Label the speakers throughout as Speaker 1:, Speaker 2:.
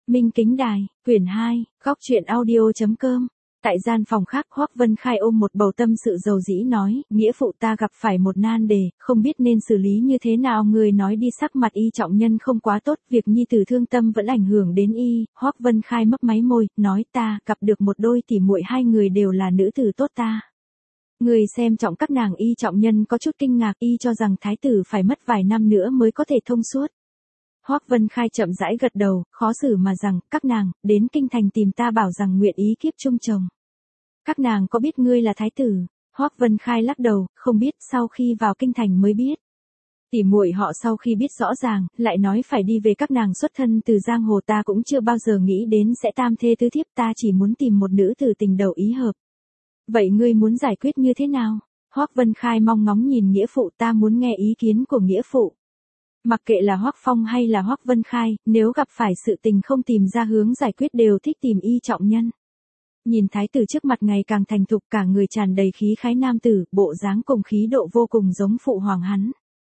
Speaker 1: Minh Kính Đài, quyển 2, góc truyện audio.com. Tại gian phòng khác, Hoắc Vân Khai ôm một bầu tâm sự dầu dĩ nói, nghĩa phụ ta gặp phải một nan đề, không biết nên xử lý như thế nào. Người nói đi, sắc mặt Y Trọng Nhân không quá tốt, việc nhi tử thương tâm vẫn ảnh hưởng đến y. Hoắc Vân Khai mấp máy môi, nói ta gặp được một đôi tỉ muội, hai người đều là nữ tử tốt ta. Người xem trọng các nàng. Y Trọng Nhân có chút kinh ngạc, y cho rằng thái tử phải mất vài năm nữa mới có thể thông suốt. Hoắc Vân Khai chậm rãi gật đầu, khó xử mà rằng, các nàng, đến kinh thành tìm ta bảo rằng nguyện ý kiếp chung chồng. Các nàng có biết ngươi là thái tử? Hoắc Vân Khai lắc đầu, không biết, sau khi vào kinh thành mới biết. Tỉ muội họ sau khi biết rõ ràng, lại nói phải đi về. Các nàng xuất thân từ giang hồ, ta cũng chưa bao giờ nghĩ đến sẽ tam thê tứ thiếp, ta chỉ muốn tìm một nữ tử tình đầu ý hợp. Vậy ngươi muốn giải quyết như thế nào? Hoắc Vân Khai mong ngóng nhìn nghĩa phụ, ta muốn nghe ý kiến của nghĩa phụ. Mặc kệ là Hoắc Phong hay là Hoắc Vân Khai, nếu gặp phải sự tình không tìm ra hướng giải quyết đều thích tìm Y Trọng Nhân. Nhìn thái tử trước mặt ngày càng thành thục, cả người tràn đầy khí khái nam tử, bộ dáng cùng khí độ vô cùng giống phụ hoàng hắn.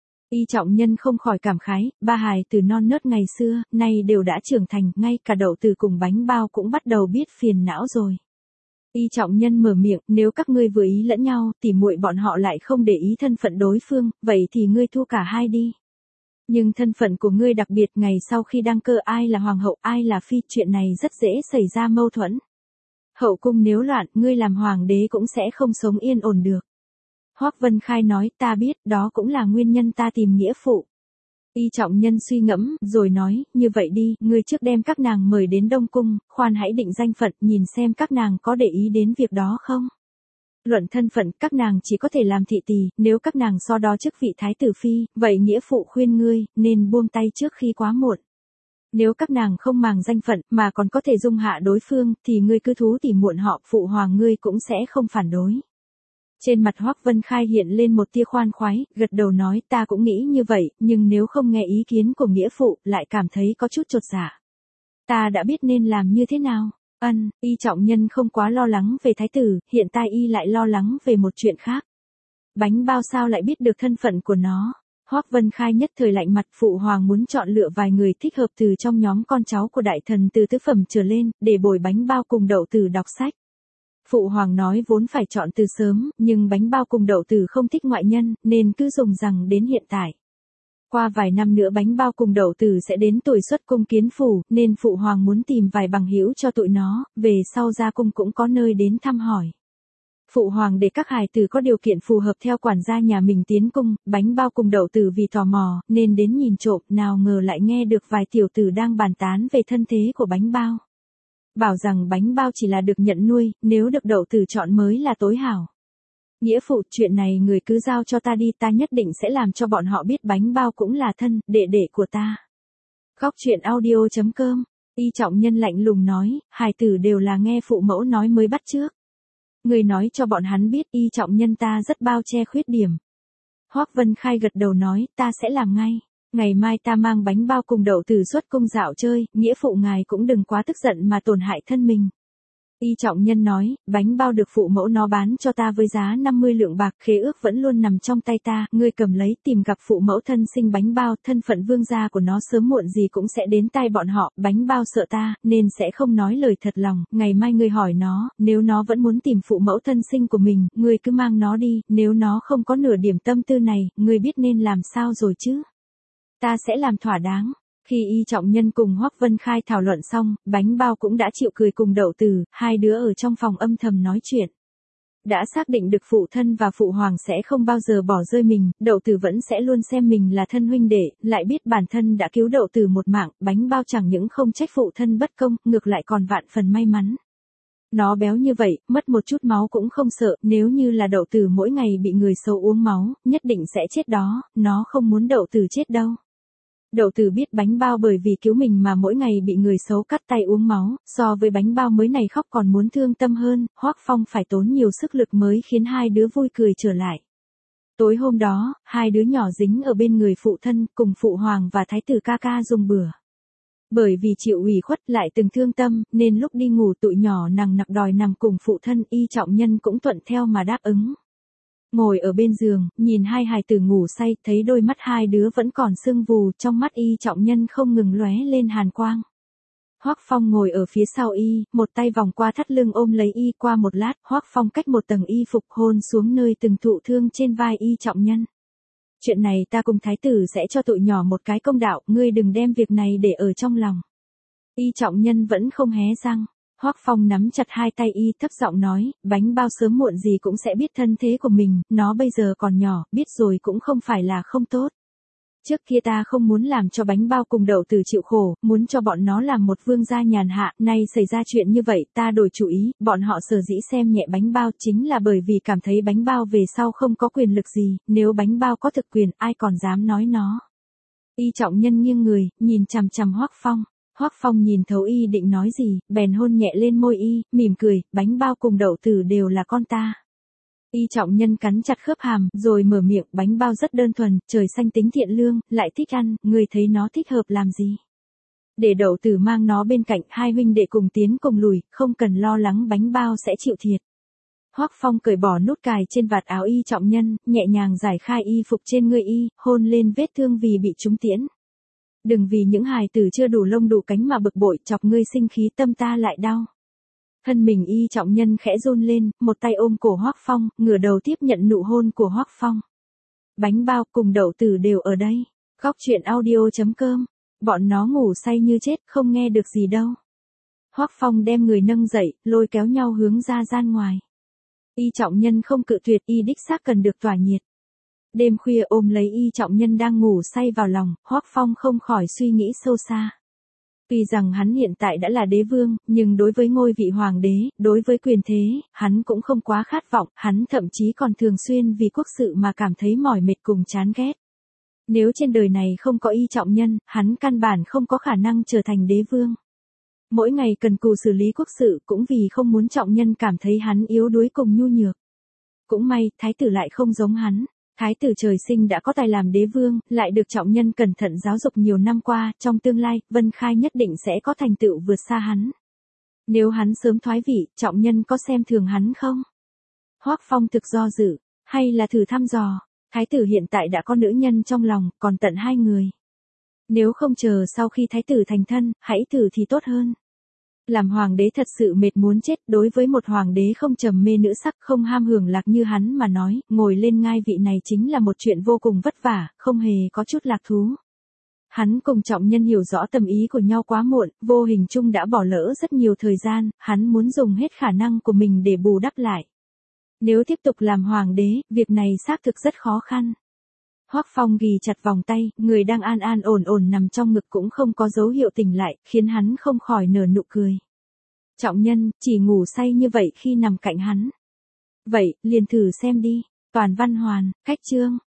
Speaker 1: Y Trọng Nhân không khỏi cảm khái, ba hài từ non nớt ngày xưa, nay đều đã trưởng thành, ngay cả đậu từ cùng bánh bao cũng bắt đầu biết phiền não rồi. Y Trọng Nhân mở miệng, nếu các ngươi vừa ý lẫn nhau, tỉ muội bọn họ lại không để ý thân phận đối phương, vậy thì ngươi thua cả hai đi. Nhưng thân phận của ngươi đặc biệt, ngày sau khi đăng cơ ai là hoàng hậu, ai là phi, chuyện này rất dễ xảy ra mâu thuẫn. Hậu cung nếu loạn, ngươi làm hoàng đế cũng sẽ không sống yên ổn được. Hoắc Vân Khai nói, ta biết, đó cũng là nguyên nhân ta tìm nghĩa phụ. Y Trọng Nhân suy ngẫm, rồi nói, như vậy đi, ngươi trước đem các nàng mời đến Đông Cung, khoan hãy định danh phận, nhìn xem các nàng có để ý đến việc đó không. Luận thân phận, các nàng chỉ có thể làm thị tỳ, nếu các nàng so đo chức vị thái tử phi, vậy nghĩa phụ khuyên ngươi, nên buông tay trước khi quá muộn. Nếu các nàng không màng danh phận, mà còn có thể dung hạ đối phương, thì ngươi cứ thú tỉ muộn họ, phụ hoàng ngươi cũng sẽ không phản đối. Trên mặt Hoắc Vân Khai hiện lên một tia khoan khoái, gật đầu nói, ta cũng nghĩ như vậy, nhưng nếu không nghe ý kiến của nghĩa phụ, lại cảm thấy có chút chột dạ. Ta đã biết nên làm như thế nào. Y Trọng Nhân không quá lo lắng về thái tử, hiện tại y lại lo lắng về một chuyện khác. Bánh bao sao lại biết được thân phận của nó? Hoắc Vân Khai nhất thời lạnh mặt, phụ hoàng muốn chọn lựa vài người thích hợp từ trong nhóm con cháu của đại thần từ tứ phẩm trở lên, để bồi bánh bao cùng đậu tử đọc sách. Phụ hoàng nói vốn phải chọn từ sớm, nhưng bánh bao cùng đậu tử không thích ngoại nhân, nên cứ dùng rằng đến hiện tại. Qua vài năm nữa bánh bao cùng đậu tử sẽ đến tuổi xuất cung kiến phủ, nên phụ hoàng muốn tìm vài bằng hữu cho tụi nó, về sau ra cung cũng có nơi đến thăm hỏi. Phụ hoàng để các hài tử có điều kiện phù hợp theo quản gia nhà mình tiến cung, bánh bao cùng đậu tử vì tò mò, nên đến nhìn trộm, nào ngờ lại nghe được vài tiểu tử đang bàn tán về thân thế của bánh bao. Bảo rằng bánh bao chỉ là được nhận nuôi, nếu được đậu tử chọn mới là tối hảo. Nghĩa phụ, chuyện này người cứ giao cho ta đi, ta nhất định sẽ làm cho bọn họ biết bánh bao cũng là thân, đệ đệ của ta. Góc truyện audio.com. Y Trọng Nhân lạnh lùng nói, hài tử đều là nghe phụ mẫu nói mới bắt chước. Người nói cho bọn hắn biết Y Trọng Nhân ta rất bao che khuyết điểm. Hoắc Vân Khai gật đầu nói, ta sẽ làm ngay. Ngày mai ta mang bánh bao cùng đậu tử xuất cung dạo chơi, nghĩa phụ ngài cũng đừng quá tức giận mà tổn hại thân mình. Y Trọng Nhân nói, bánh bao được phụ mẫu nó bán cho ta với giá 50 lượng bạc, khế ước vẫn luôn nằm trong tay ta, ngươi cầm lấy, tìm gặp phụ mẫu thân sinh bánh bao, thân phận vương gia của nó sớm muộn gì cũng sẽ đến tai bọn họ, bánh bao sợ ta, nên sẽ không nói lời thật lòng, ngày mai ngươi hỏi nó, nếu nó vẫn muốn tìm phụ mẫu thân sinh của mình, ngươi cứ mang nó đi, nếu nó không có nửa điểm tâm tư này, ngươi biết nên làm sao rồi chứ? Ta sẽ làm thỏa đáng. Khi Y Trọng Nhân cùng Hoắc Vân Khai thảo luận xong, bánh bao cũng đã chịu cười cùng đậu tử, hai đứa ở trong phòng âm thầm nói chuyện. Đã xác định được phụ thân và phụ hoàng sẽ không bao giờ bỏ rơi mình, đậu tử vẫn sẽ luôn xem mình là thân huynh đệ, lại biết bản thân đã cứu đậu tử một mạng, bánh bao chẳng những không trách phụ thân bất công, ngược lại còn vạn phần may mắn. Nó béo như vậy, mất một chút máu cũng không sợ, nếu như là đậu tử mỗi ngày bị người xấu uống máu, nhất định sẽ chết đó, nó không muốn đậu tử chết đâu. Đậu tử biết bánh bao bởi vì cứu mình mà mỗi ngày bị người xấu cắt tay uống máu, so với bánh bao mới này khóc còn muốn thương tâm hơn, Hoắc Phong phải tốn nhiều sức lực mới khiến hai đứa vui cười trở lại. Tối hôm đó, hai đứa nhỏ dính ở bên người phụ thân, cùng phụ hoàng và thái tử ca ca dùng bữa. Bởi vì chịu ủy khuất lại từng thương tâm, nên lúc đi ngủ tụi nhỏ nằng nặc đòi nằm cùng phụ thân, Y Trọng Nhân cũng thuận theo mà đáp ứng. Ngồi ở bên giường, nhìn hai hài tử ngủ say, thấy đôi mắt hai đứa vẫn còn sưng vù, trong mắt Y Trọng Nhân không ngừng lóe lên hàn quang. Hoắc Phong ngồi ở phía sau y, một tay vòng qua thắt lưng ôm lấy y, qua một lát, Hoắc Phong cách một tầng y phục hôn xuống nơi từng thụ thương trên vai y Trọng Nhân. Chuyện này ta cùng thái tử sẽ cho tụi nhỏ một cái công đạo, ngươi đừng đem việc này để ở trong lòng. Y Trọng Nhân vẫn không hé răng. Hoắc Phong nắm chặt hai tay y, thấp giọng nói, bánh bao sớm muộn gì cũng sẽ biết thân thế của mình, nó bây giờ còn nhỏ, biết rồi cũng không phải là không tốt. Trước kia ta không muốn làm cho bánh bao cùng Đậu Tử chịu khổ, muốn cho bọn nó làm một vương gia nhàn hạ, nay xảy ra chuyện như vậy, ta đổi chủ ý, bọn họ sở dĩ xem nhẹ bánh bao chính là bởi vì cảm thấy bánh bao về sau không có quyền lực gì, nếu bánh bao có thực quyền, ai còn dám nói nó. Y Trọng Nhân nghiêng người, nhìn chằm chằm Hoắc Phong. Hoắc Phong nhìn thấu y định nói gì, bèn hôn nhẹ lên môi y, mỉm cười, bánh bao cùng Đậu Tử đều là con ta. Y Trọng Nhân cắn chặt khớp hàm, rồi mở miệng, bánh bao rất đơn thuần, trời xanh tính thiện lương, lại thích ăn, người thấy nó thích hợp làm gì. Để Đậu Tử mang nó bên cạnh, hai huynh đệ cùng tiến cùng lùi, không cần lo lắng bánh bao sẽ chịu thiệt. Hoắc Phong cởi bỏ nút cài trên vạt áo Y Trọng Nhân, nhẹ nhàng giải khai y phục trên người y, hôn lên vết thương vì bị trúng tiễn. Đừng vì những hài tử chưa đủ lông đủ cánh mà bực bội, chọc ngươi sinh khí tâm ta lại đau. Thân mình Y Trọng Nhân khẽ run lên, một tay ôm cổ Hoắc Phong, ngửa đầu tiếp nhận nụ hôn của Hoắc Phong. Bánh bao cùng Đậu Tử đều ở đây. Góc truyện audio.com. Bọn nó ngủ say như chết, không nghe được gì đâu. Hoắc Phong đem người nâng dậy, lôi kéo nhau hướng ra gian ngoài. Y Trọng Nhân không cự tuyệt, y đích xác cần được tỏa nhiệt. Đêm khuya ôm lấy Y Trọng Nhân đang ngủ say vào lòng, Hoắc Phong không khỏi suy nghĩ sâu xa. Tuy rằng hắn hiện tại đã là đế vương, nhưng đối với ngôi vị hoàng đế, đối với quyền thế, hắn cũng không quá khát vọng, hắn thậm chí còn thường xuyên vì quốc sự mà cảm thấy mỏi mệt cùng chán ghét. Nếu trên đời này không có Y Trọng Nhân, hắn căn bản không có khả năng trở thành đế vương. Mỗi ngày cần cù xử lý quốc sự cũng vì không muốn Trọng Nhân cảm thấy hắn yếu đuối cùng nhu nhược. Cũng may, thái tử lại không giống hắn. Thái tử trời sinh đã có tài làm đế vương, lại được Trọng Nhân cẩn thận giáo dục nhiều năm qua, trong tương lai, Vân Khai nhất định sẽ có thành tựu vượt xa hắn. Nếu hắn sớm thoái vị, Trọng Nhân có xem thường hắn không? Hoắc Phong thực do dự, hay là thử thăm dò, thái tử hiện tại đã có nữ nhân trong lòng, còn tận hai người. Nếu không chờ sau khi thái tử thành thân, hãy thử thì tốt hơn. Làm hoàng đế thật sự mệt muốn chết, đối với một hoàng đế không trầm mê nữ sắc, không ham hưởng lạc như hắn mà nói, ngồi lên ngai vị này chính là một chuyện vô cùng vất vả, không hề có chút lạc thú. Hắn cùng Trọng Nhân hiểu rõ tâm ý của nhau quá muộn, vô hình chung đã bỏ lỡ rất nhiều thời gian, hắn muốn dùng hết khả năng của mình để bù đắp lại. Nếu tiếp tục làm hoàng đế, việc này xác thực rất khó khăn. Hoắc Phong ghì chặt vòng tay, người đang an an ổn ổn nằm trong ngực cũng không có dấu hiệu tỉnh lại, khiến hắn không khỏi nở nụ cười. Trọng Nhân, chỉ ngủ say như vậy khi nằm cạnh hắn. Vậy, liền thử xem đi. Toàn văn hoàn, cách chương.